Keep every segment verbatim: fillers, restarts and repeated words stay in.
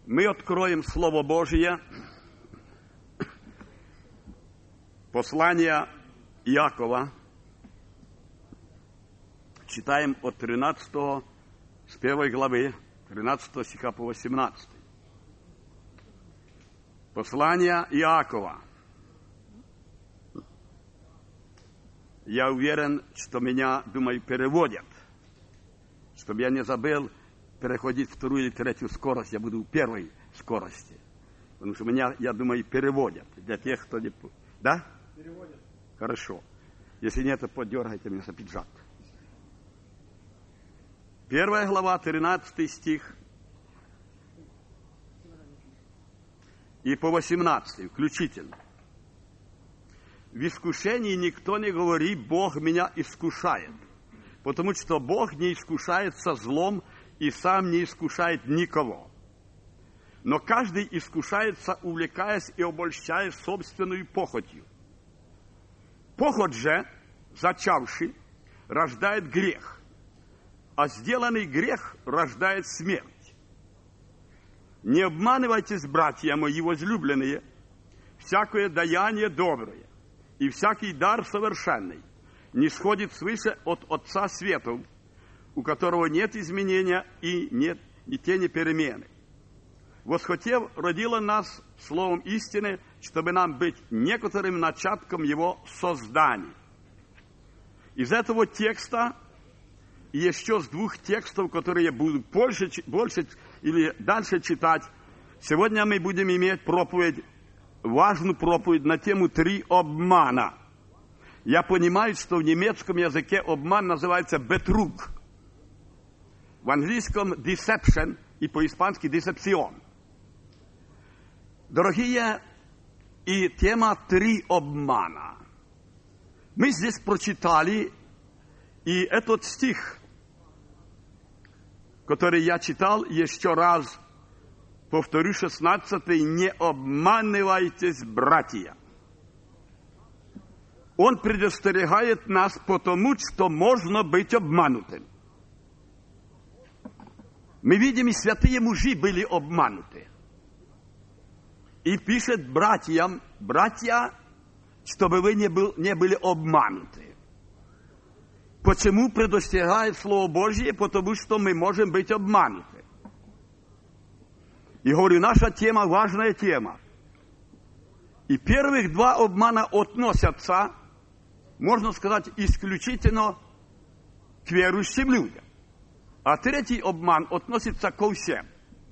Мы откроем Слово Божие, послание Иакова, читаем от тринадцатого, с первой главы, тринадцатого стиха по восемнадцатый. Послание Иакова. Я уверен, что меня, думаю, переводят. Чтобы я не забыл переходить в вторую или третью скорость, я буду в первой скорости. Потому что меня, я думаю, переводят. Для тех, кто не... Да? Переводят. Хорошо. Если нет, то подергайте меня за пиджак. Первая глава, тринадцатый стих. И по восемнадцатый, включительно. В искушении никто не говорит, Бог меня искушает. Потому что Бог не искушает со злом и сам не искушает никого. Но каждый искушается, увлекаясь и обольщаясь собственной похотью. Похоть же, зачавший, рождает грех, а сделанный грех рождает смерть. Не обманывайтесь, братья мои возлюбленные, всякое даяние доброе и всякий дар совершенный не сходит свыше от Отца Светов, у которого нет изменения и нет ни тени перемены. Восхотев, родила нас словом истины, чтобы нам быть некоторым начатком его создания. Из этого текста и еще с двух текстов, которые я буду больше, больше или дальше читать, сегодня мы будем иметь проповедь, важную проповедь на тему «Три обмана». Я понимаю, что в немецком языке обман называется «бетруг». В английском «deception» и по-испански «deception». Дорогие, и тема «Три обмана». Мы здесь прочитали, и этот стих, который я читал, еще раз повторю, шестнадцатый, «Не обманывайтесь, братья». Он предостерегает нас, потому что можно быть обманутым. Мы видим, и святые мужи были обмануты. И пишет братьям, братья, чтобы вы не, был, не были обмануты. Почему предостерегает Слово Божье? Потому что мы можем быть обмануты. И говорю, наша тема, важная тема. И первых два обмана относятся, можно сказать, исключительно к верующим людям. А третий обман относится ко всем.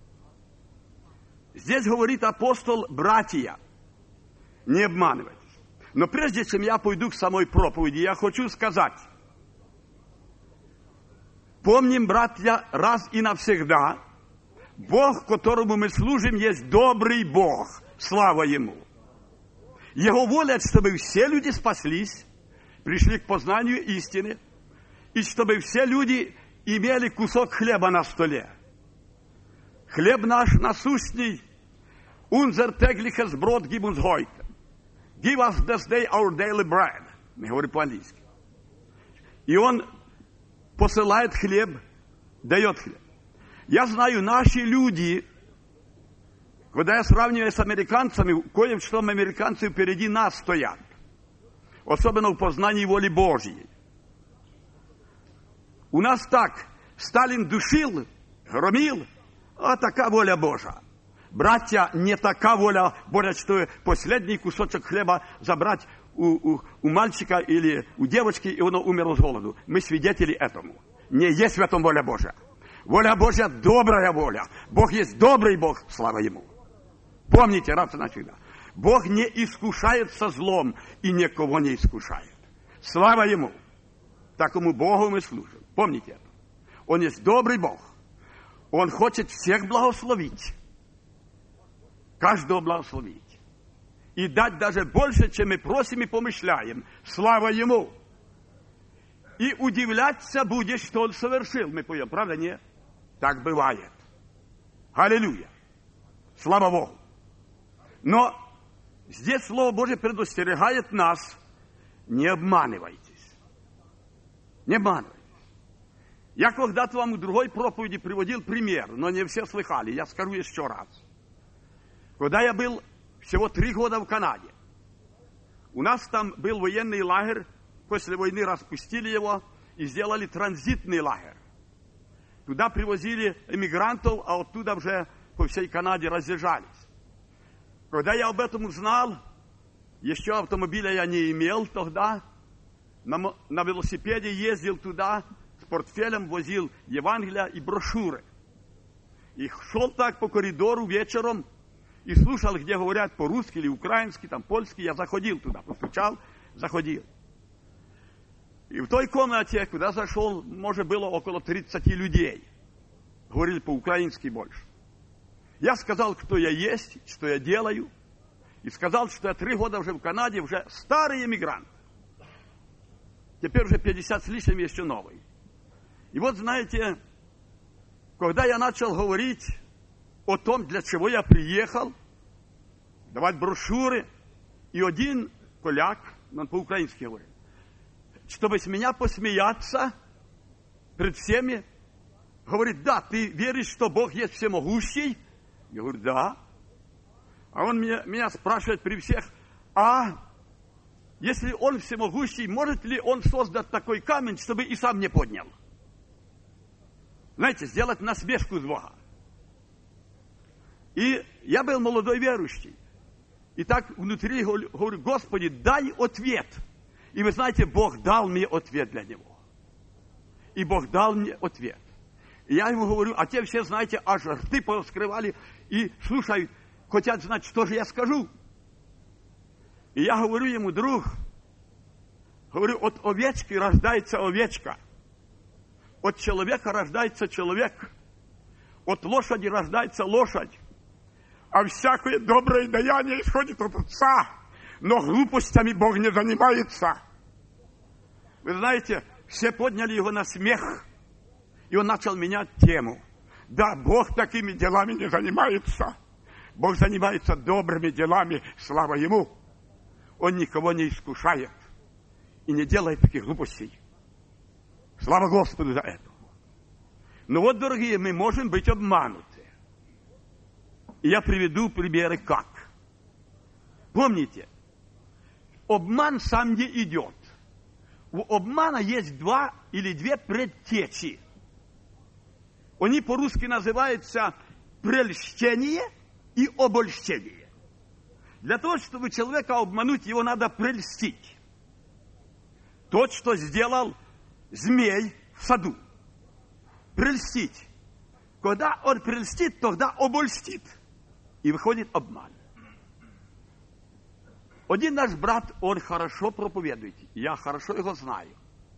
Здесь говорит апостол, братья, не обманывайтесь. Но прежде чем я пойду к самой проповеди, я хочу сказать, помним, братья, раз и навсегда, Бог, которому мы служим, есть добрый Бог, слава Ему. Его воля, чтобы все люди спаслись, пришли к познанию истины, и чтобы все люди имели кусок хлеба на столе. Хлеб наш насущный, unser tägliches Brot gib uns heute. Give us this day our daily bread. Мы говорим по-английски. И он посылает хлеб, дает хлеб. Я знаю, наши люди, когда я сравниваю с американцами, кое-что американцы впереди нас стоят. Особенно в познании воли Божьей. У нас так, Сталин душил, громил, а такая воля Божия. Братья, не такая воля Божия, что последний кусочек хлеба забрать у, у, у мальчика или у девочки, и он умер с голоду. Мы свидетели этому. Не есть в этом воля Божия. Воля Божья – добрая воля. Бог есть добрый Бог, слава Ему. Помните, раз и навсегда. Бог не искушает со злом и никого не искушает. Слава Ему. Такому Богу мы служим. Помните это. Он есть добрый Бог. Он хочет всех благословить. Каждого благословить. И дать даже больше, чем мы просим и помышляем. Слава Ему. И удивляться будешь, что Он совершил. Мы поем, правда, нет? Так бывает. Аллилуйя. Слава Богу. Но здесь Слово Божие предостерегает нас, не обманывайтесь. Не обманывайтесь. Я когда-то вам в другой проповеди приводил пример, но не все слыхали. Я скажу еще раз. Когда я был всего три года в Канаде, у нас там был военный лагерь, после войны распустили его и сделали транзитный лагерь. Туда привозили эмигрантов, а оттуда уже по всей Канаде разъезжались. Когда я об этом узнал, еще автомобиля я не имел тогда, на, на велосипеде ездил туда, с портфелем возил Евангелия и брошюры. И шел так по коридору вечером и слушал, где говорят по-русски или украински, там польски. Я заходил туда, постучал, заходил. И в той комнате, куда зашел, может, было около тридцати людей. Говорили по-украински больше. Я сказал, кто я есть, что я делаю. И сказал, что я три года уже в Канаде, уже старый эмигрант. Теперь уже пятьдесят с лишним, еще новый. И вот, знаете, когда я начал говорить о том, для чего я приехал, давать брошюры, и один поляк, он по-украински говорит, чтобы с меня посмеяться перед всеми, говорит, да, ты веришь, что Бог есть всемогущий? Я говорю, да. А он меня, меня спрашивает при всех, а если он всемогущий, может ли он создать такой камень, чтобы и сам не поднял? Знаете, сделать насмешку с Бога. И я был молодой верующий. И так внутри говорю, Господи, дай ответ. И вы знаете, Бог дал мне ответ для него. И Бог дал мне ответ. И я ему говорю, а те все, знаете, аж рты повскрывали и слушают, хотят знать, что же я скажу. И я говорю ему, друг, говорю, от овечки рождается овечка. От человека рождается человек. От лошади рождается лошадь. А всякое доброе даяние исходит от Отца. Но глупостями Бог не занимается. Вы знаете, все подняли его на смех. И он начал менять тему. Да, Бог такими делами не занимается. Бог занимается добрыми делами, слава Ему. Он никого не искушает. И не делает таких глупостей. Слава Господу за это. Но вот, дорогие, мы можем быть обмануты. И я приведу примеры как. Помните, обман сам не идет. У обмана есть два или две предтечи. Они по-русски называются прельщение и обольщение. Для того, чтобы человека обмануть, его надо прельстить. Тот, что сделал змей в саду. Прельстить. Когда он прельстит, тогда обольстит. И выходит обман. Один наш брат, он хорошо проповедует. Я хорошо его знаю.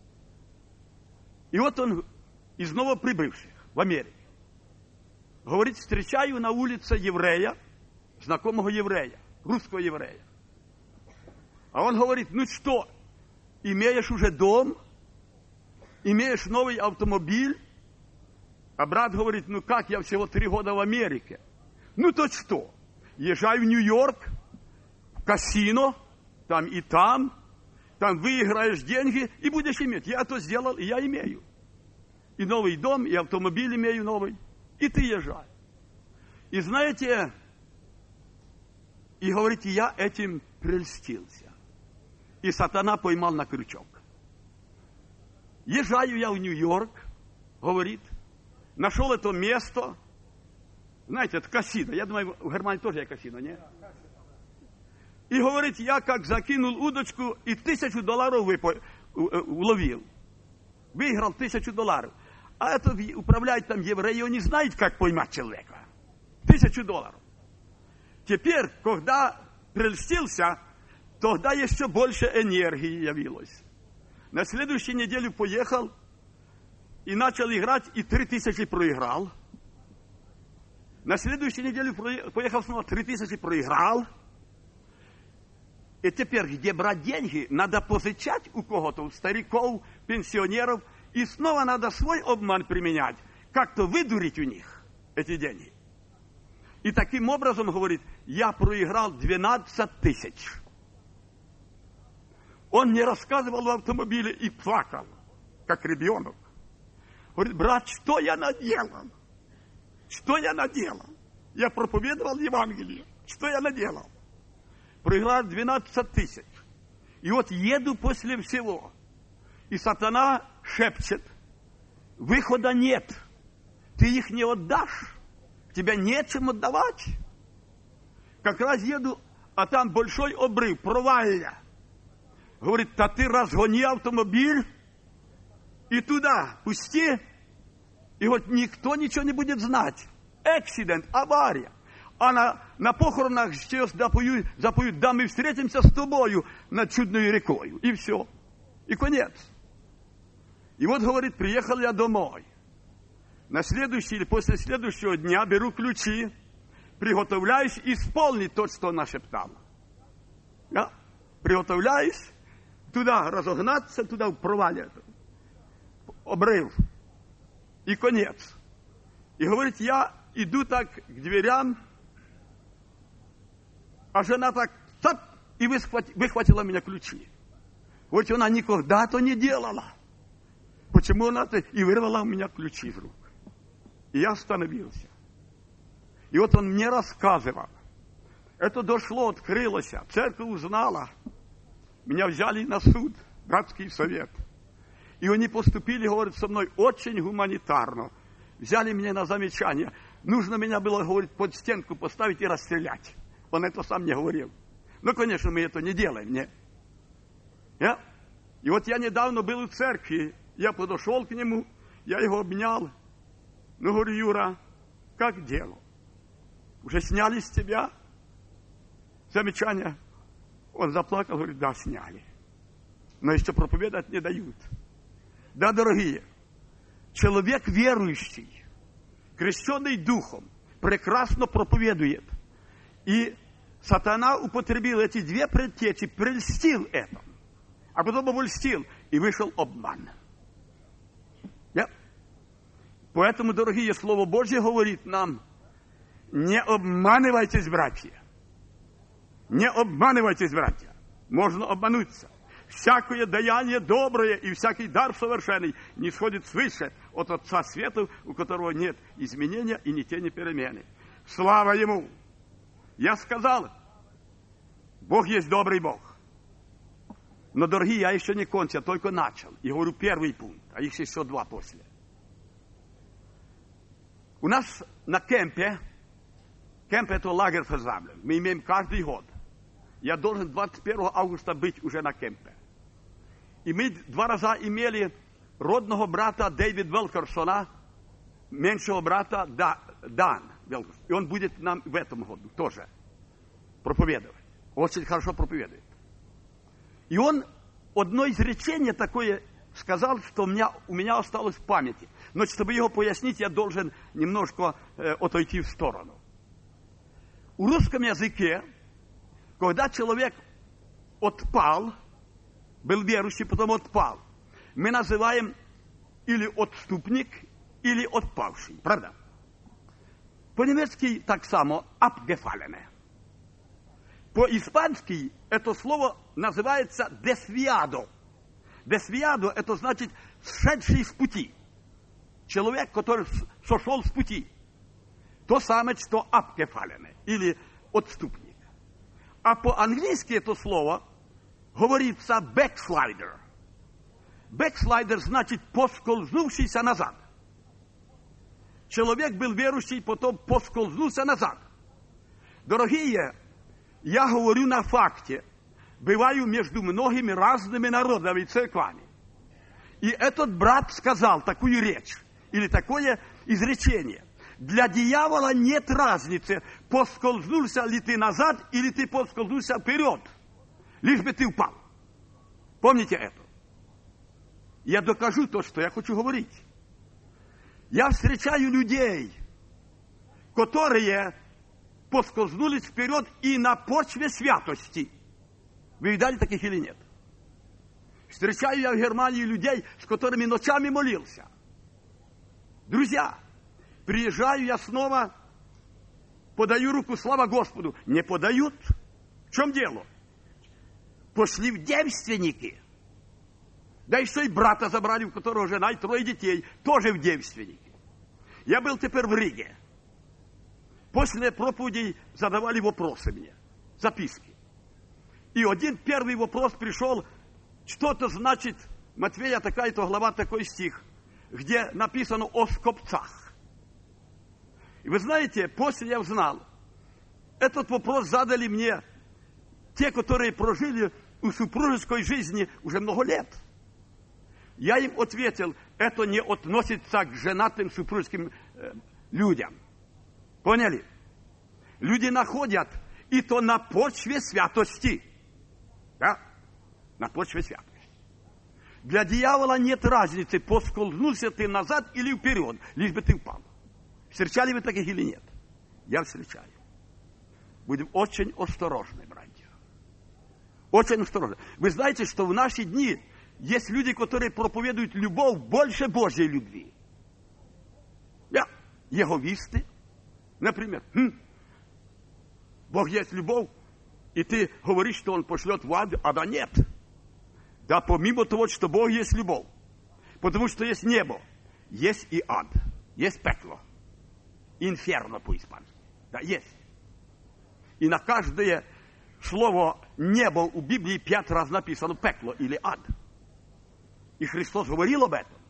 И вот он из новоприбывших в Америке. Говорит, встречаю на улице еврея, знакомого еврея, русского еврея. А он говорит, ну что, имеешь уже дом, имеешь новый автомобиль? А брат говорит, ну как, я всего три года в Америке. Ну то что, езжай в Нью-Йорк, в казино, там и там, там выиграешь деньги и будешь иметь. Я это сделал, и я имею. И новый дом, и автомобиль имею новый. И ты езжай. И знаете, и говорите, я этим прельстился. И сатана поймал на крючок. Езжаю я в Нью-Йорк, говорит, нашел это место. Знаете, это казино. Я думаю, в Германии тоже есть казино, не? И говорит, я как закинул удочку и тысячу долларов выпо... уловил. Выиграл тысячу долларов. А это управляет там евреи, он не знает, как поймать человека. Тысячу долларов. Теперь, когда прельстился, тогда еще больше энергии явилось. На следующей неделе поехал и начал играть, и три тысячи проиграл. На следующей неделе поехал снова, три тысячи проиграл. И теперь, где брать деньги, надо позычать у кого-то, у стариков, пенсионеров, и снова надо свой обман применять, как-то выдурить у них эти деньги. И таким образом, говорит, я проиграл двенадцать тысяч. Он мне рассказывал в автомобиле и плакал, как ребенок. Говорит, брат, что я наделал? Что я наделал? Я проповедовал Евангелие. Что я наделал? Проиграл двенадцать тысяч. И вот еду после всего. И сатана шепчет, выхода нет. Ты их не отдашь. Тебя нечем отдавать. Как раз еду, а там большой обрыв, провальня. Говорит, да ты разгони автомобиль и туда пусти. И вот никто ничего не будет знать. Эксидент, авария. А на, на похоронах сейчас запоют, запоют, да мы встретимся с тобою над чудной рекою. И все. И конец. И вот, говорит, приехал я домой. На следующий или после следующего дня беру ключи, приготовляюсь исполнить то, что она шептала. Я приготовляюсь туда разогнаться, туда в провале. Обрыв. И конец. И, говорит, я иду так к дверям, а жена так, цап, и выхватила меня ключи. Вот она никогда-то не делала. Почему она-то и вырвала у меня ключи из рук. И я остановился. И вот он мне рассказывал. Это дошло, открылось. Церковь узнала. Меня взяли на суд, братский совет. И они поступили, говорят, со мной очень гуманитарно. Взяли меня на замечание. Нужно меня было, говорит, под стенку поставить и расстрелять. Он это сам не говорил. Ну, конечно, мы это не делаем, не? Я? И вот я недавно был в церкви. Я подошел к нему, я его обнял. Ну, говорю, Юра, как дело? Уже сняли с тебя замечание? Он заплакал, говорит, да, сняли. Но еще проповедовать не дают. Да, дорогие, человек верующий, крещенный духом, прекрасно проповедует. И сатана употребил эти две предтечи, прельстил это. А потом обольстил, и вышел обман. Yeah. Поэтому, дорогие, Слово Божье говорит нам, не обманывайтесь, братья. Не обманывайтесь, братья. Можно обмануться. Всякое даяние доброе и всякий дар совершенный не сходит свыше от Отца Света, у которого нет изменения и ни тени перемены. Слава Ему! Я сказал, Бог есть добрый Бог. Но, дорогие, я еще не кончил, я только начал. И говорю первый пункт, а их еще два после. У нас на кемпе, кемп это лагерь фазаблен, мы имеем каждый год. Я должен двадцать первого августа быть уже на кемпе. И мы два раза имели родного брата Дэвида Велкерсона, меньшего брата Дан Велкерсон. И он будет нам в этом году тоже проповедовать. Очень хорошо проповедует. И он одно изречение такое сказал, что у меня, у меня осталось в памяти. Но чтобы его пояснить, я должен немножко э, отойти в сторону. В русском языке, когда человек отпал, был верующий, потом отпал, мы называем или отступник, или отпавший. Правда? По-немецки так само abgefallene. По-испански это слово называется desviado. Desviado это значит сшедший с пути. Человек, который сошел с пути. То самое, что abgefallene, или отступник. А по-английски это слово говорится backslider. Backslider значит поскользнувшийся назад. Человек был верующий, потом поскользнулся назад. Дорогие, я говорю на факте. Бываю между многими разными народами и церквами. И этот брат сказал такую речь, или такое изречение. Для дьявола нет разницы, поскользнулся ли ты назад, или ты поскользнулся вперед. Лишь бы ты упал. Помните это? Я докажу то, что я хочу говорить. Я встречаю людей, которые поскользнулись вперед и на почве святости. Вы видали таких или нет? Встречаю я в Германии людей, с которыми ночами молился. Друзья, приезжаю я снова, подаю руку, слава Господу. Не подают. В чем дело? Пошли в девственники. Да еще и брата забрали, у которого жена и трое детей, тоже в девственнике. Я был теперь в Риге. После проповедей задавали вопросы мне, записки. И один первый вопрос пришел, что-то значит, Матвея такая-то глава, такой стих, где написано о скопцах. И вы знаете, после я узнал, этот вопрос задали мне те, которые прожили у супружеской жизни уже много лет. Я им ответил, это не относится к женатым супружеским э, людям. Поняли? Люди находят, и то на почве святости. Да? На почве святости. Для дьявола нет разницы, поскользнулся ты назад или вперед, лишь бы ты упал. Встречали вы таких или нет? Я встречаю. Будем очень осторожны, братья. Очень осторожны. Вы знаете, что в наши дни есть люди, которые проповедуют любовь больше Божьей любви. Я, еговисты, например. Хм, Бог есть любовь, и ты говоришь, что Он пошлет в ад, а да нет. Да помимо того, что Бог есть любовь. Потому что есть небо, есть и ад, есть пекло. Инферно по-испански. Да, есть. И на каждое слово небо у Библии пять раз написано пекло или ад. И Христос говорил об этом.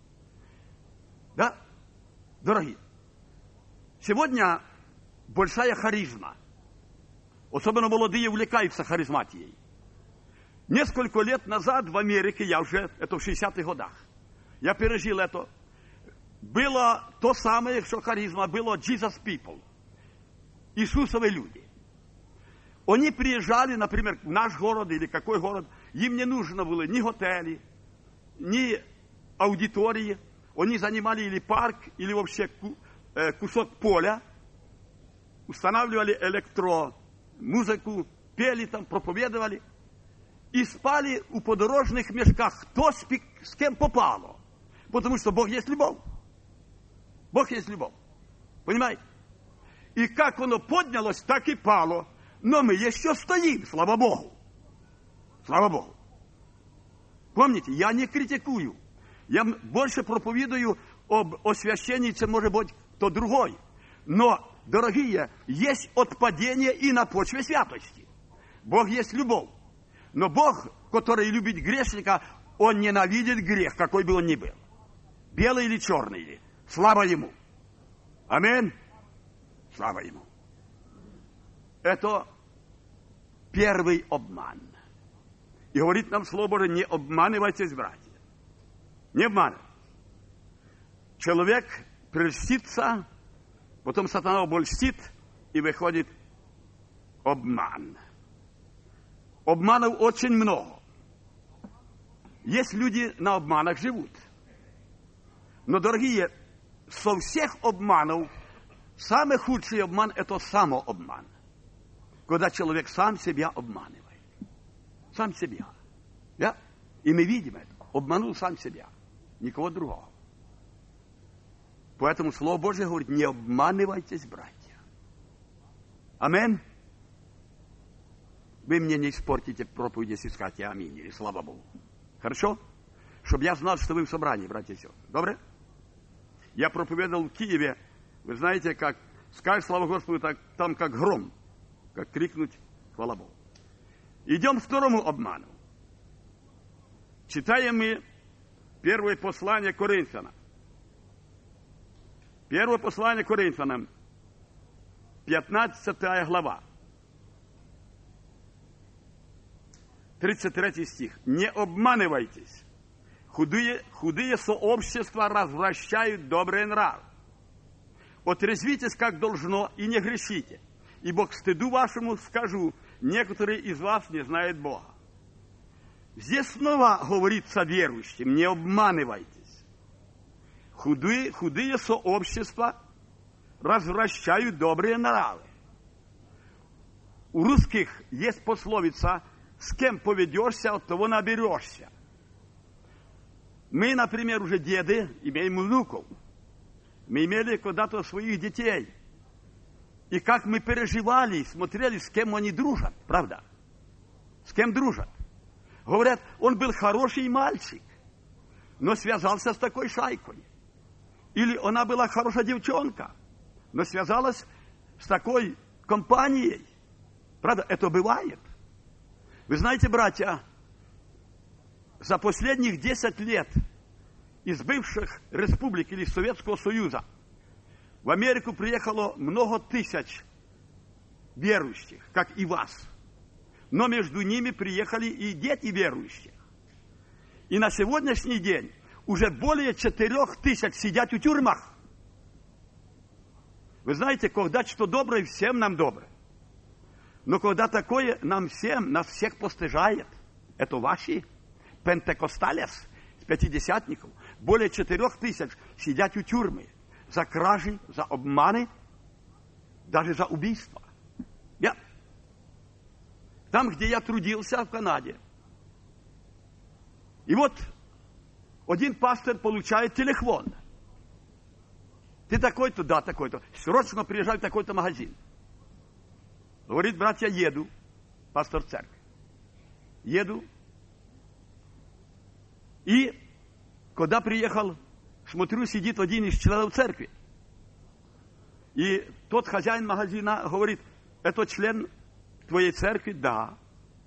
Да? Дорогие, сегодня большая харизма. Особенно молодые увлекаются харизматией. Несколько лет назад в Америке, я уже, это в шестидесятых годах, я пережил это. Было то самое, что харизма, было Jesus People. Иисусовы люди. Они приезжали, например, в наш город или какой город, им не нужно было ни готели, ни аудитории. Они занимали или парк, или вообще кусок поля, устанавливали электромузыку, пели там, проповедовали и спали у подорожных мешках, кто спи, с кем попало. Потому что Бог есть любовь. Бог есть любовь. Понимаете? И как оно поднялось, так и пало. Но мы еще стоим, слава Богу. Слава Богу. Помните, я не критикую. Я больше проповедую об освящении, чем может быть кто другой. Но, дорогие, есть отпадение и на почве святости. Бог есть любовь. Но Бог, который любит грешника, Он ненавидит грех, какой бы он ни был. Белый или черный. Слава Ему. Аминь. Слава Ему. Это первый обман. И говорит нам Слово Божие, не обманывайтесь, братья. Не обманывайтесь. Человек прельстится, потом сатана обольстит, и выходит обман. Обманов очень много. Есть люди на обманах живут. Но, дорогие, со всех обманов самый худший обман – это самообман. Когда человек сам себя обманывает. Сам себя. Да? И мы видим это. Обманул сам себя. Никого другого. Поэтому Слово Божье говорит, не обманывайтесь, братья. Аминь. Вы мне не испортите проповедь, если скажете аминь, или слава Богу. Хорошо? Чтобы я знал, что вы в собрании, братья и сестры. Добре? Я проповедовал в Киеве. Вы знаете, как скажешь слава Господу, так, там как гром. Как крикнуть хвала Богу. Идем к второму обману. Читаем мы первое послание Коринфянам. Первое послание Коринфянам, пятнадцатая глава. тридцать третий стих. Не обманывайтесь. Худые, худые сообщества развращают добрый нрав. Отрезвитесь, как должно, и не грешите. Ибо к стыду вашему скажу, некоторые из вас не знают Бога. Здесь снова говорится верующим, не обманывайтесь. Худые, худые сообщества развращают добрые нравы. У русских есть пословица, с кем поведешься, от того наберешься. Мы, например, уже деды, имеем внуков. Мы имели когда-то своих детей. И как мы переживали, смотрели, с кем они дружат, правда? С кем дружат? Говорят, он был хороший мальчик. но связался с такой шайкой. Или она была хорошая девчонка, но связалась с такой компанией. Правда, это бывает. Вы знаете, братья, за последних десять лет из бывших республик или Советского Союза в Америку приехало много тысяч верующих, как и вас. Но между ними приехали и дети верующих. И на сегодняшний день уже более четырех тысяч сидят в тюрьмах. Вы знаете, когда что доброе, всем нам доброе. Но когда такое нам всем, нас всех постижает, это ваши пентекосталес, пятидесятников, более четырех тысяч сидят в тюрьме за кражи, за обманы, даже за убийство. Я. Там, где я трудился в Канаде. И вот один пастор получает телефон. Ты такой-то, да, такой-то. Срочно приезжай в такой-то магазин. Говорит, братья, еду. Пастор церкви. Еду. И когда приехал, смотрю, сидит один из членов церкви. И тот хозяин магазина говорит, это член твоей церкви? Да.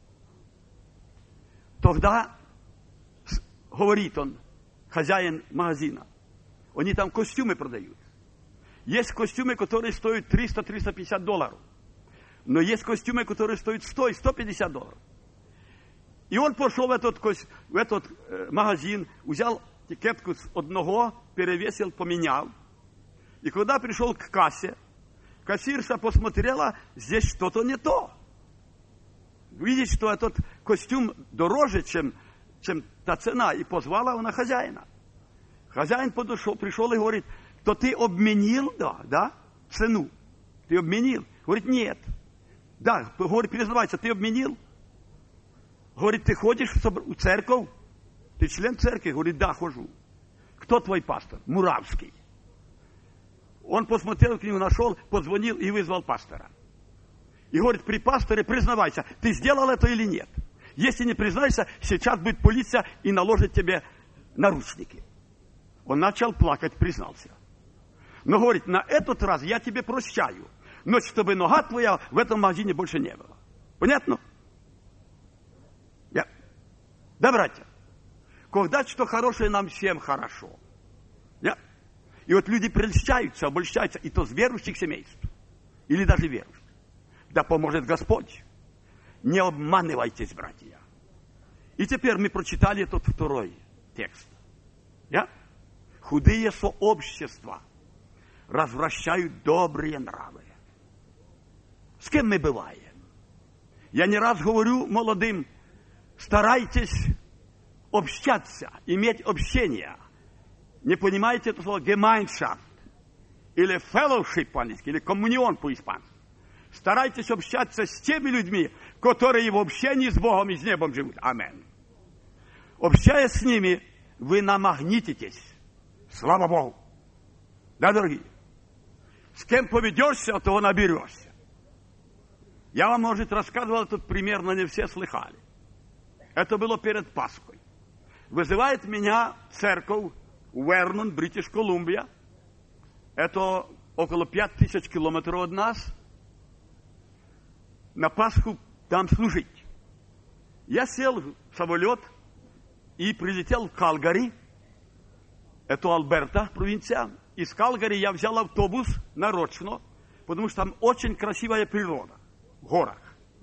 Тогда, говорит он, хозяин магазина, они там костюмы продают. Есть костюмы, которые стоят триста - триста пятьдесят долларов. Но есть костюмы, которые стоят сто - сто пятьдесят долларов. И он пошел в этот, в этот э, магазин, взял этикетку с одного, перевесил, поменял. И когда пришел к кассе, кассирша посмотрела, здесь что-то не то. Видит, что этот костюм дороже, чем, чем та цена, и позвала она хозяина. Хозяин подошел, пришел и говорит, то ты обменил, да, да, цену? Ты обменил? Говорит, нет. Да, говорит, признавайся, ты обменил? Говорит, ты ходишь в церковь? Ты член церкви? Говорит, да, хожу. Кто твой пастор? Муравский. Он посмотрел к нему, нашел, позвонил и вызвал пастора. И говорит, при пасторе признавайся, ты сделал это или нет? Если не признайся, сейчас будет полиция и наложит тебе наручники. Он начал плакать, признался. Но говорит, на этот раз я тебе прощаю, но чтобы нога твоя в этом магазине больше не было. Понятно? Я. Да, братья, когда что хорошее, нам всем хорошо. Я. И вот люди прельщаются, обольщаются, и то с верующих семейств, или даже верующих. Да поможет Господь. Не обманывайтесь, братья. И теперь мы прочитали тот второй текст. Я. Худые сообщества развращают добрые нравы. С кем мы бываем? Я не раз говорю молодым, старайтесь общаться, иметь общение. Не понимаете это слово Gemeinschaft или fellowship по-английски, или коммунион по-испански. Старайтесь общаться с теми людьми, которые в общении с Богом и с небом живут. Аминь. Общаясь с ними, вы намагнититесь. Слава Богу. Да, дорогие? С кем поведешься, того наберешься. Я вам, может, рассказывал этот пример, но не все слыхали. Это было перед Пасхой. Вызывает меня церковь Вернон, Бритиш Колумбия. Это около пять тысяч километров от нас. На Пасху там служить. Я сел в самолет и прилетел в Калгари. Это Альберта, провинция. Из Калгари я взял автобус нарочно, потому что там очень красивая природа в горах.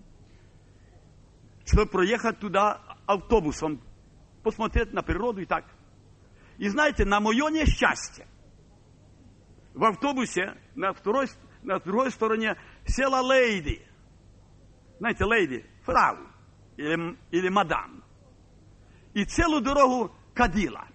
Чтобы проехать туда автобусом, посмотреть на природу и так. И знаете, на мое несчастье, в автобусе на второй, на другой стороне села леди. Знаете, леди, фрау или, или мадам. И целую дорогу кадила.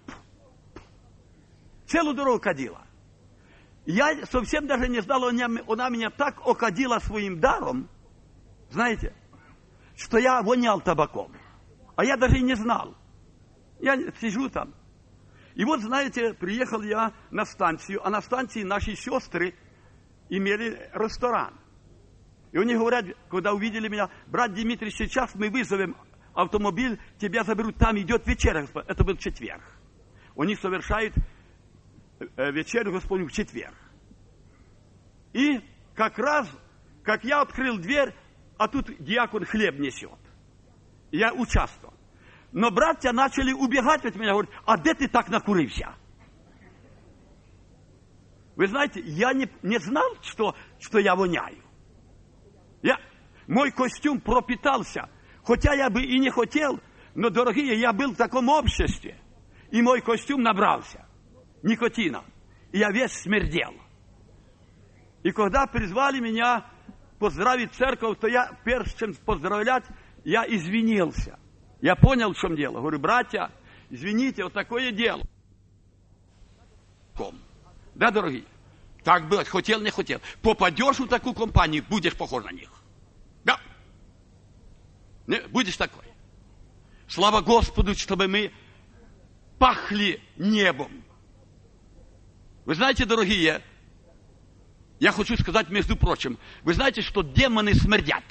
Целую дорогу кадила. Я совсем даже не знал, она меня так окадила своим даром, знаете, что я вонял табаком. А я даже и не знал. Я сижу там. И вот, знаете, приехал я на станцию, а на станции наши сестры имели ресторан. И они говорят, когда увидели меня, брат Дмитрий, сейчас мы вызовем автомобиль, тебя заберут, там идет вечеря. Это был четверг. они совершают вечерю Господню в четверг. И как раз, как я открыл дверь, а тут диакон хлеб несет. Я участвовал. Но братья начали убегать от меня, говорят, а где ты так накурився? Вы знаете, я не, не знал, что, что я воняю. Я, мой костюм пропитался, хотя я бы и не хотел, но, дорогие, я был в таком обществе, и мой костюм набрался никотина, и я весь смердел. И когда призвали меня поздравить церковь, то я, прежде чем поздравлять, я извинился. Я понял, в чем дело. Говорю, братья, извините, вот такое дело. Да, дорогие? Так было, хотел, не хотел. Попадешь в такую компанию, будешь похож на них. Да. Не, будешь такой. Слава Господу, чтобы мы пахли небом. Вы знаете, дорогие, я хочу сказать, между прочим, вы знаете, что демоны смердят.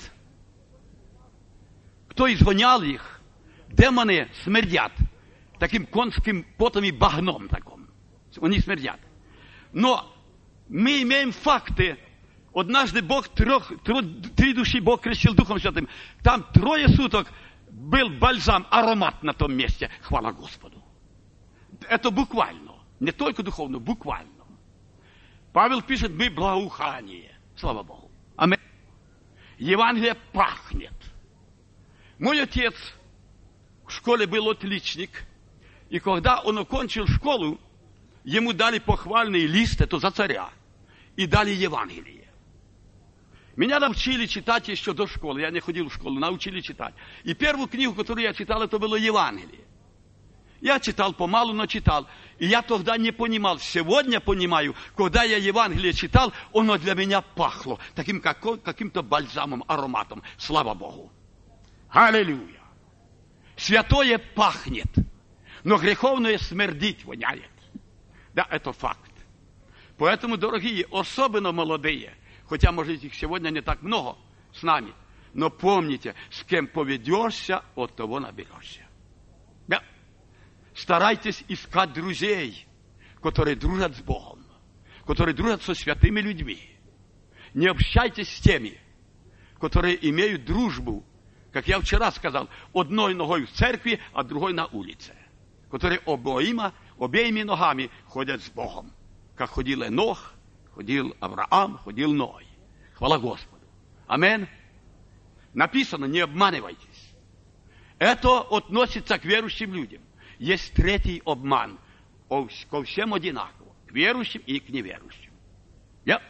Кто извонял их, демоны смердят. Таким конским потом и багном таком. Они смердят. Но мы имеем факты. Однажды Бог, трех, три души Бог крестил Духом Святым. Там трое суток был бальзам, аромат на том месте. Хвала Господу. Это буквально. Не только духовно, буквально. Павел пишет, мы благоухание. Слава Богу. Аминь. Евангелие пахнет. Мой отец в школе был отличник. И когда он окончил школу, ему дали похвальный лист, это за царя, и дали Евангелие. Меня научили читать еще до школы. Я не ходил в школу, научили читать. И первую книгу, которую я читал, это было Евангелие. Я читал помалу, но читал. И я тогда не понимал. Сегодня понимаю, когда я Евангелие читал, оно для меня пахло таким каким-то бальзамом, ароматом. Слава Богу. Аллилуйя. Святое пахнет, но греховное смердит, воняет. Да, это факт. Поэтому, дорогие, особенно молодые, хотя, может, их сегодня не так много с нами, но помните, с кем поведешься, от того наберешься. Да. Старайтесь искать друзей, которые дружат с Богом, которые дружат со святыми людьми. Не общайтесь с теми, которые имеют дружбу, как я вчера сказал, одной ногой в церкви, а другой на улице, которые обоими, обеими ногами ходят с Богом, как ходил Енох, ходил Авраам, ходил Ной. Хвала Господу. Аминь. Написано, не обманывайтесь. Это относится к верующим людям. Есть третий обман. Ко всем одинаково. К верующим и к неверующим. Yeah.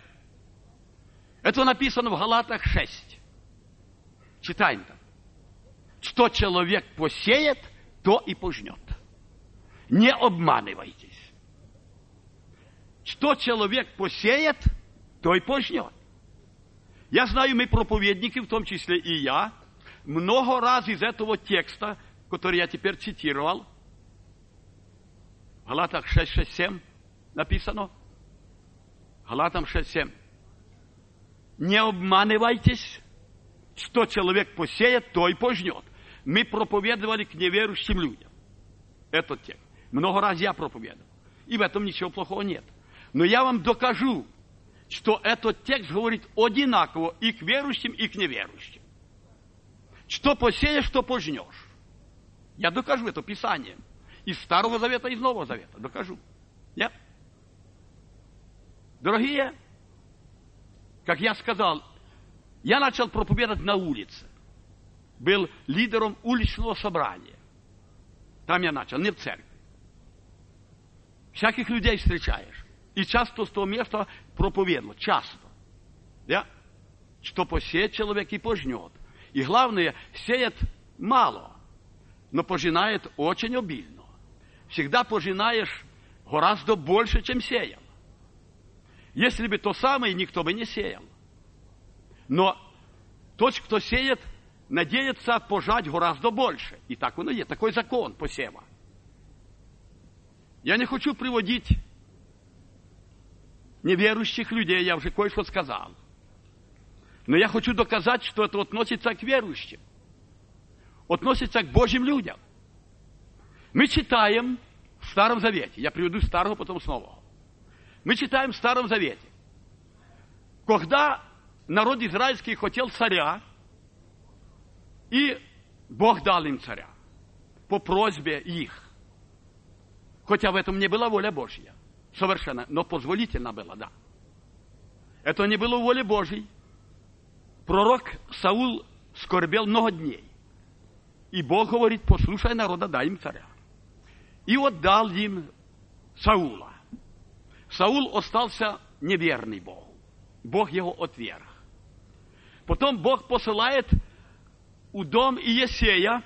Это написано в Галатах шесть. Читаем там. Что человек посеет, то и пожнет. Не обманывайтесь. Что человек посеет, то и пожнет. Я знаю, мы проповедники, в том числе и я, много раз из этого текста, который я теперь цитировал, в Галатах шесть, шесть, семь написано. Галатам шесть, семь. Не обманывайтесь, что человек посеет, то и пожнет. Мы проповедовали к неверующим людям. Этот текст. Много раз я проповедовал. И в этом ничего плохого нет. Но я вам докажу, что этот текст говорит одинаково и к верующим, и к неверующим. Что посеешь, что пожнешь. Я докажу это Писание. Из Старого Завета, и из Нового Завета. Докажу. Я. Дорогие, как я сказал, я начал проповедовать на улице. Был лидером уличного собрания. Там я начал, не в церкви. Всяких людей встречаешь. И часто с того места проповедовал. Часто. Да? Что посеет человек и пожнет. И главное, сеет мало, но пожинает очень обильно. Всегда пожинаешь гораздо больше, чем сеял. Если бы то самое, никто бы не сеял. Но тот, кто сеет, надеется пожать гораздо больше. И так оно есть. Такой закон посева. Я не хочу приводить неверующих людей, я уже кое-что сказал. Но я хочу доказать, что это относится к верующим. Относится к Божьим людям. Мы читаем в Старом Завете. Я приведу Старого, потом снова. Мы читаем в Старом Завете. Когда народ израильский хотел царя, и Бог дал им царя по просьбе их. Хотя в этом не была воля Божья. Совершенно. Но позволительно было, да. Это не было воли Божьей. Пророк Саул скорбел много дней. И Бог говорит, послушай народа, дай им царя. И отдал им Саула. Саул остался неверный Богу. Бог его отверг. Потом Бог посылает у дом Иесея.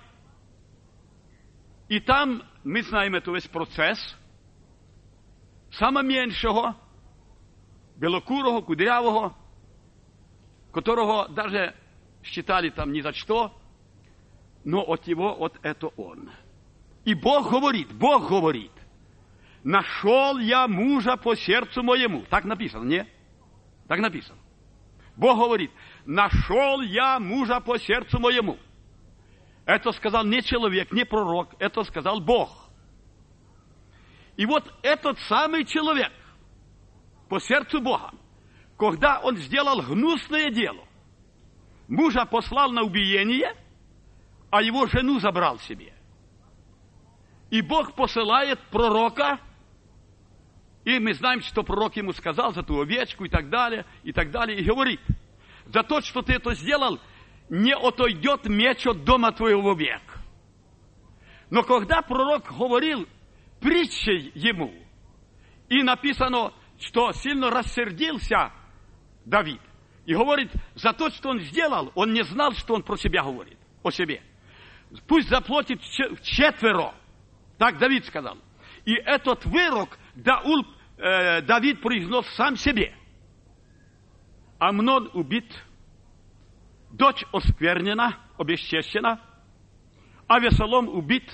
И там, мы знаем этот весь процесс, самого меньшего, белокурого, кудрявого, которого даже считали там ни за что, но от его, вот это он. И Бог говорит, Бог говорит, нашел я мужа по сердцу моему. Так написано, не? Так написано. Бог говорит, нашел я мужа по сердцу моему. Это сказал не человек, не пророк, это сказал Бог. И вот этот самый человек по сердцу Бога, когда он сделал гнусное дело, мужа послал на убиение, а его жену забрал себе. И Бог посылает пророка, и мы знаем, что пророк ему сказал за ту овечку и так далее, и так далее, и говорит, за то, что ты это сделал, не отойдет меч от дома твоего век. Но когда пророк говорил притчей ему, и написано, что сильно рассердился Давид, и говорит, за то, что он сделал, он не знал, что он про себя говорит, о себе. Пусть заплатит четверо, так Давид сказал. И этот вырок Даул, э, Давид произнес сам себе. Амнон убит, дочь осквернена, обесчещена, Авесолом убит,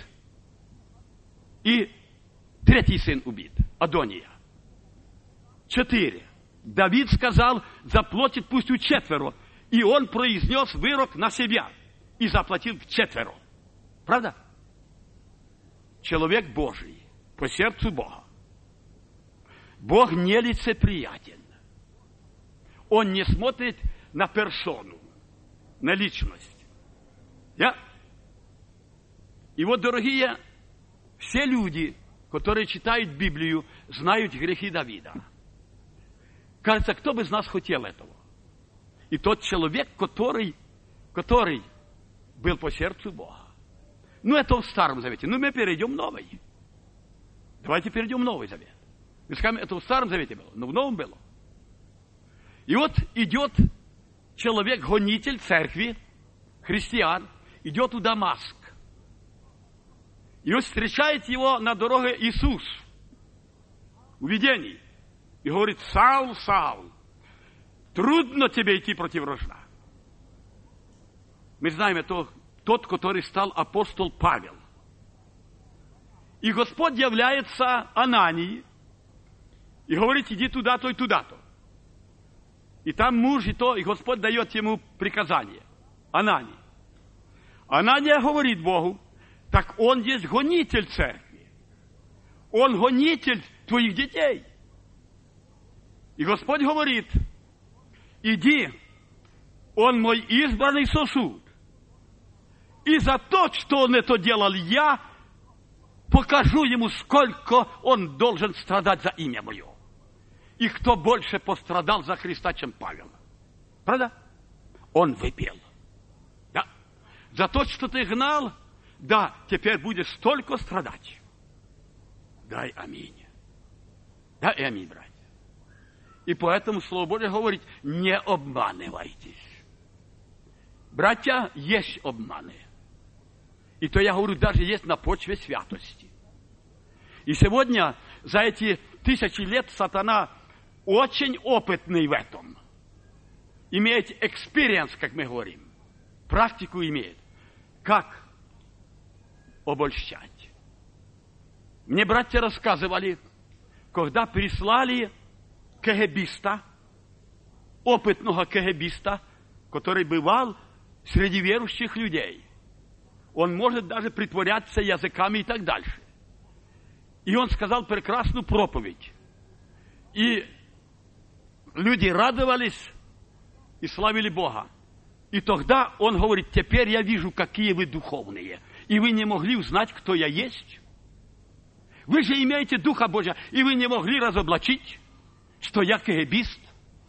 и третий сын убит, Адония. Четыре. Давид сказал, заплатит пусть у четверо, и он произнес вырок на себя, и заплатил к четверо. Правда? Человек Божий, по сердцу Бога. Бог не лицеприятен. Он не смотрит на персону, на личность. Я? И вот, дорогие, все люди, которые читают Библию, знают грехи Давида. Кажется, кто бы из нас хотел этого? И тот человек, который, который был по сердцу Бога. Ну, это в Старом Завете. Ну, мы перейдем в Новый. Давайте перейдем в Новый Завет. Мы скажем, это в Старом Завете было, но в Новом было. И вот идет человек-гонитель церкви, христиан, идет в Дамаск. И вот встречает его на дороге Иисус в видении. И говорит, Саул, Саул, трудно тебе идти против рожна. Мы знаем, это тот, который стал апостол Павел. И Господь является Анании и говорит, иди туда-то и туда-то. И там муж и то, и Господь дает ему приказание. Анании. Анания говорит Богу, так он есть гонитель церкви. Он гонитель твоих детей. И Господь говорит, иди, он мой избранный сосуд. И за то, что он это делал, я покажу ему, сколько он должен страдать за имя мое. И кто больше пострадал за Христа, чем Павел. Правда? Он выпил. Да. За то, что ты гнал, да, теперь будешь столько страдать. Дай аминь. Да и аминь, братья. И поэтому Слово Божие говорит, не обманывайтесь. Братья, есть обманы. И то я говорю, даже есть на почве святости. И сегодня, за эти тысячи лет, сатана очень опытный в этом. Имеет experience, как мы говорим. Практику имеет. Как обольщать. Мне братья рассказывали, когда прислали кегебиста, опытного кегебиста, который бывал среди верующих людей. Он может даже притворяться языками и так дальше. И он сказал прекрасную проповедь. И люди радовались и славили Бога. И тогда он говорит: теперь я вижу, какие вы духовные. И вы не могли узнать, кто я есть. Вы же имеете Духа Божия, и вы не могли разоблачить, что я кегебист.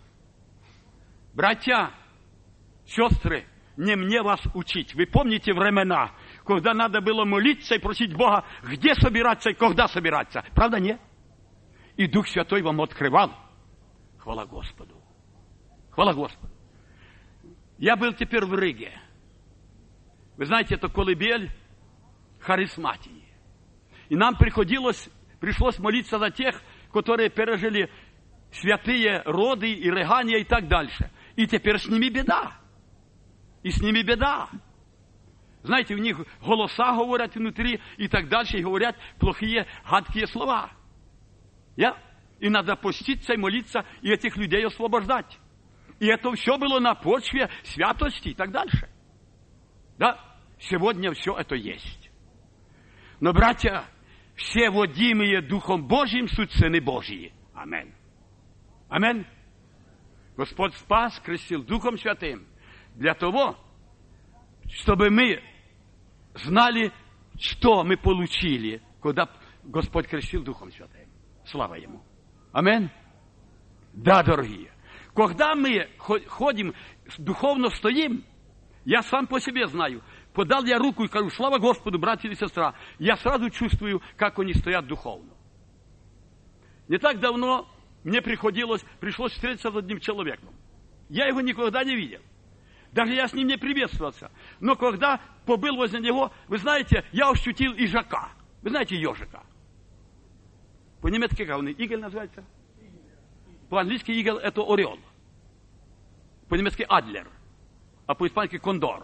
Братья, сестры, не мне вас учить. Вы помните времена, когда надо было молиться и просить Бога, где собираться и когда собираться? Правда, нет? И Дух Святой вам открывал. Хвала Господу. Хвала Господу. Я был теперь в Риге. Вы знаете, это колыбель харизматии. И нам приходилось, пришлось молиться за тех, которые пережили святые роды и рыгания и так дальше. И теперь с ними беда. И с ними беда. Знаете, у них голоса говорят внутри и так дальше, и говорят плохие, гадкие слова. Я? И надо поститься и молиться, и этих людей освобождать. И это все было на почве святости и так дальше. Да? Сегодня все это есть. Но, братья, все водимые Духом Божьим суть сыны Божьи. Аминь. Аминь. Господь спас, крестил Духом Святым для того, чтобы мы знали, что мы получили, когда Господь крестил Духом Святым. Слава Ему. Аминь. Да, дорогие. Когда мы ходим, духовно стоим, я сам по себе знаю, подал я руку и говорю: слава Господу, братья и сестра, я сразу чувствую, как они стоят духовно. Не так давно мне приходилось, пришлось встретиться с одним человеком. Я его никогда не видел. Даже я с ним не приветствовался. Но когда побыл возле него, вы знаете, я ощутил ежака. Вы знаете ежика? По-немецки как он? Игель называется? По-английски игель – это орел. По-немецки адлер. А по-испански кондор.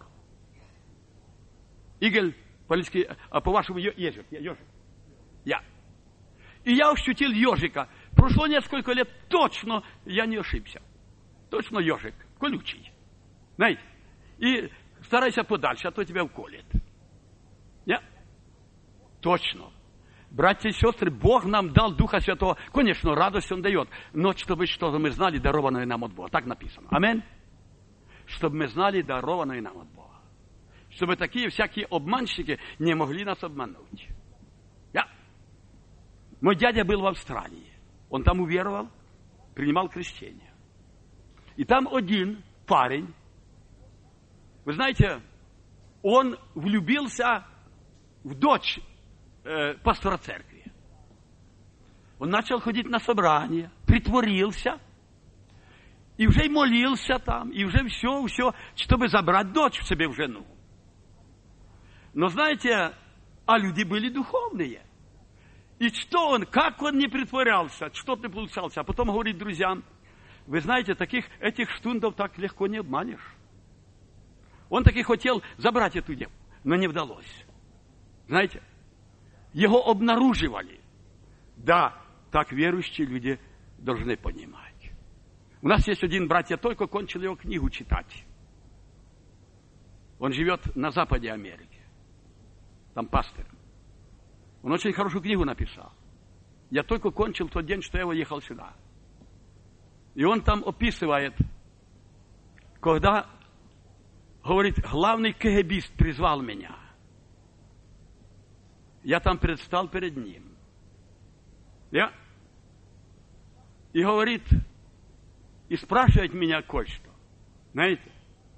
Игель, по-английски, а по-вашему ежик. Ежик. Я. И я ощутил ежика. Прошло несколько лет, точно я не ошибся. Точно ежик. Колючий. Знаете? И старайся подальше, а то тебя уколет. Я? Точно. Братья и сестры, Бог нам дал Духа Святого. Конечно, радость Он дает. Но чтобы что-то мы знали, дарованное нам от Бога. Так написано. Аминь. Чтобы мы знали, дарованное нам от Бога. Чтобы такие всякие обманщики не могли нас обмануть. Я. Мой дядя был в Австралии. Он там уверовал, принимал крещение. И там один парень, вы знаете, он влюбился в дочь э, пастора церкви. Он начал ходить на собрания, притворился, и уже молился там, и уже все, все, чтобы забрать дочь в себе в жену. Но знаете, а люди были духовные. И что он, как он не притворялся, что-то получался. А потом говорит друзьям: вы знаете, таких, этих штундов так легко не обманешь. Он таки хотел забрать эту деву, но не удалось. Знаете, его обнаруживали. Да, так верующие люди должны понимать. У нас есть один брат, я только кончил его книгу читать. Он живет на западе Америки. Там пастырь. Он очень хорошую книгу написал. Я только кончил тот день, что я уехал сюда. И он там описывает, когда, говорит, главный кегебист призвал меня. Я там предстал перед ним. Я? И говорит, и спрашивает меня кое-что. Знаете?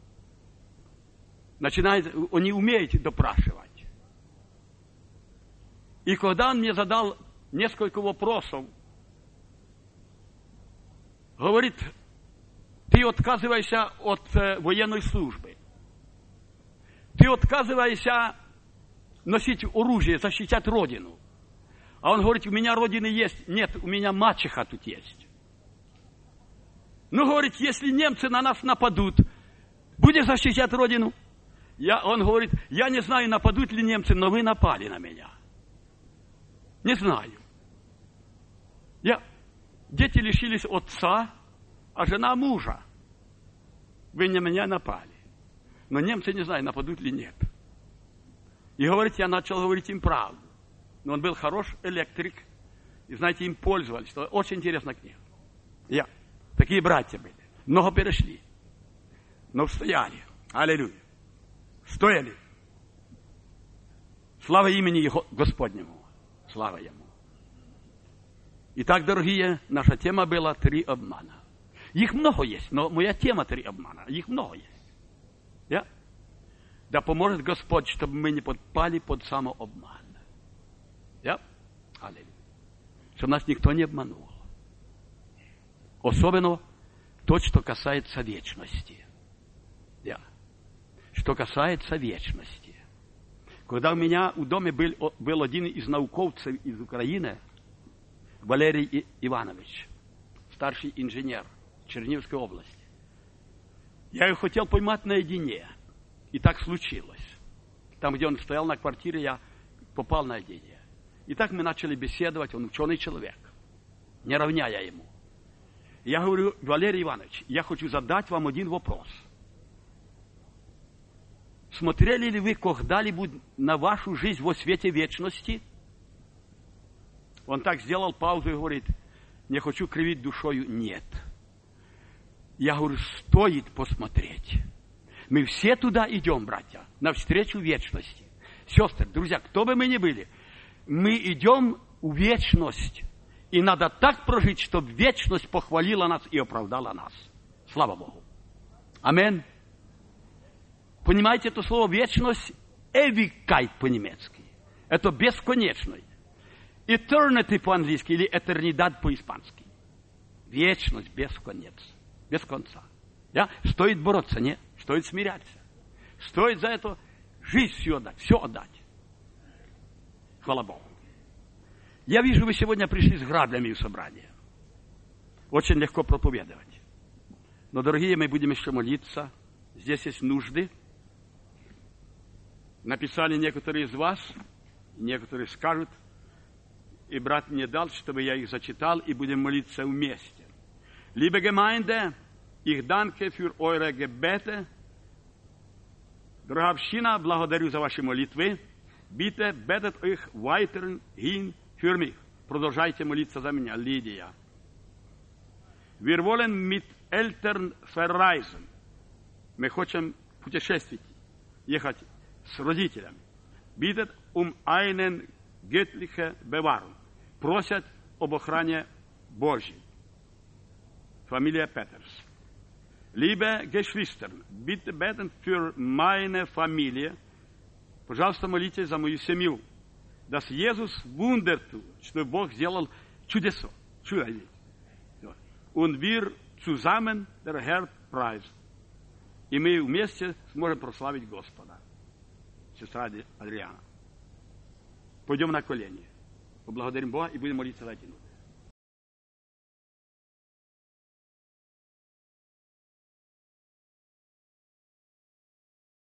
Начинает, он не умеет допрашивать. И когда он мне задал несколько вопросов, говорит, ты отказываешься от э, военной службы. Ты отказываешься носить оружие, защищать родину. А он говорит, у меня родины есть. Нет, у меня мачеха тут есть. Ну, говорит, если немцы на нас нападут, будешь защищать родину? Я, он говорит, я не знаю, нападут ли немцы, но вы напали на меня. Не знаю. Я, дети лишились отца, а жена мужа. Вы на меня напали. Но немцы не знают, нападут ли нет. И говорит, я начал говорить им правду. Но он был хороший электрик. И, знаете, им пользовались. Это очень интересная книга. Я. Такие братья были. Много перешли. Но стояли. Аллилуйя. Стояли. Слава имени Его Господнему. Слава Ему. Итак, дорогие, наша тема была три обмана. Их много есть, но моя тема три обмана. Их много есть. Я? Да поможет Господь, чтобы мы не подпали под самообман. Я? Аллилуйя. Чтобы нас никто не обманул. Особенно то, что касается вечности. Я. Что касается вечности. Когда у меня у доме был, был один из науковцев из Украины, Валерий Иванович, старший инженер Черниговской области. Я его хотел поймать наедине. И так случилось. Там, где он стоял на квартире, я попал наедине. И так мы начали беседовать, он ученый человек, не равняя ему. Я говорю: Валерий Иванович, я хочу задать вам один вопрос. Смотрели ли вы когда-либо на вашу жизнь во свете вечности? Он так сделал паузу и говорит: не хочу кривить душою. Нет. Я говорю: стоит посмотреть. Мы все туда идем, братья, навстречу вечности. Сестры, друзья, кто бы мы ни были, мы идем в вечность. И надо так прожить, чтобы вечность похвалила нас и оправдала нас. Слава Богу. Аминь. Понимаете это слово вечность? Эвикайт по-немецки. Это бесконечный. Eternity по-английски или этернидад по-испански. Вечность без конец. Без конца. Да? Стоит бороться, не? Стоит смиряться. Стоит за это жизнь всю отдать. Все отдать. Хвала Богу. Я вижу, вы сегодня пришли с граблями в собрание. Очень легко проповедовать. Но, дорогие, мы будем еще молиться. Здесь есть нужды. Написали некоторые из вас, некоторые скажут, и брат мне дал, чтобы я их зачитал, и будем молиться вместе. Liebe Gemeinde, ich danke für eure Gebete. Дорогая община, благодарю за ваши молитвы. Bitte betet euch weiterhin für mich. Продолжайте молиться за меня, Лидия. Wir wollen mit Eltern verreisen. Мы хотим путешествовать, ехать с родителями. Bittet um einen göttliche Bewahrung. Просят об охране Божьей. Фамилия Петерс. Liebe Geschwister, bitte beten für meine Familie. Пожалуйста, молитесь за мою семью. Dass Jesus Wunder tut, что Бог сделал чудеса. Чудо. Und wir zusammen der Herr preisen. И мы вместе сможем прославить Господа. Сестра Адриана. Пойдем на колени. Поблагодарим Бога и будем молиться за один.